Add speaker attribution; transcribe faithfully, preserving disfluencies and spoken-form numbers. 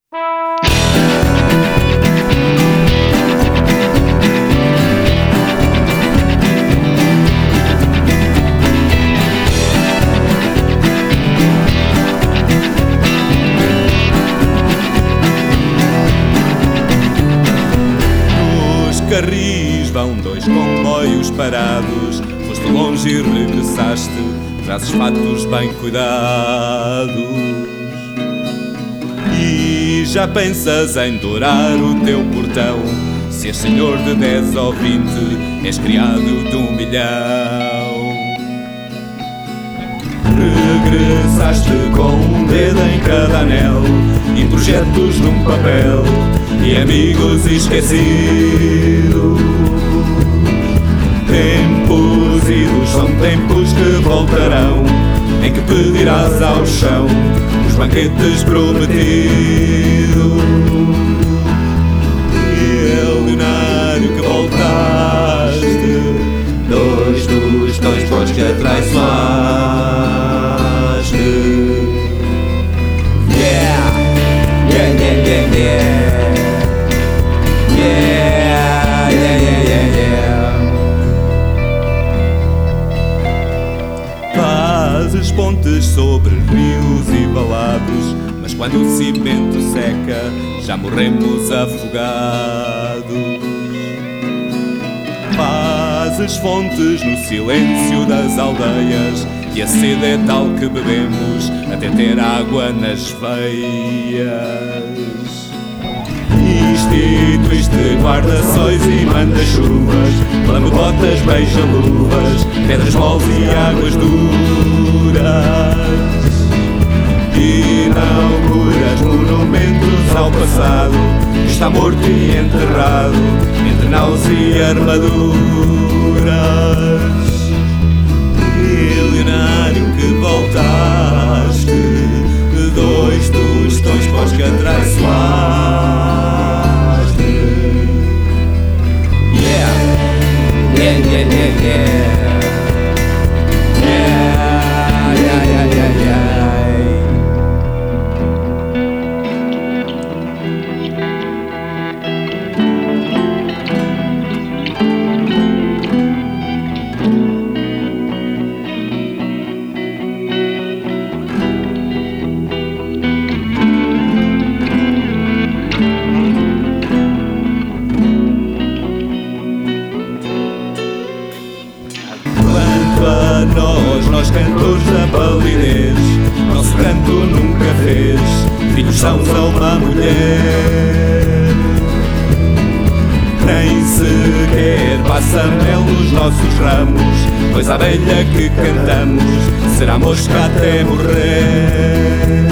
Speaker 1: Nos carris vão dois comboios parados. Foste longe e regressaste, trazes fatos bem cuidados. E já pensas em dourar o teu portão. Se és senhor de dez ou vinte, és criado de um milhão. Regressaste com um dedo em cada anel e projetos num papel e amigos esquecidos. Tempos idos são tempos que voltarão, em que pedirás ao chão os banquetes prometidos. E Leonário que voltaste, dois tostões pós que atraiçoaste. Yeah, yeah, yeah, yeah, yeah. Yeah, yeah, yeah, yeah, yeah. Fazes pontes sobre rios e balados, mas quando o cimento seca, já morremos afogados. Fazes fontes no silêncio das aldeias, e a sede é tal que bebemos até ter água nas veias. Instituíste guarda-sóis e manda-chuvas, lambe-botas, beija-luvas, pedras moles e águas duras. Inauguras monumentos ao passado, que está morto e enterrado entre naus e armaduras. Milionário que voltaste, de dois tostões pós que atraiçoaste. Yeah, yeah, yeah, yeah, yeah. Yeah, yeah, yeah, yeah, yeah. Nós, nós cantores da palidez, nosso canto nunca fez filhos sãos a uma mulher. Nem sequer passa mel nos nossos ramos, pois a abelha que cantamos será mosca até morrer.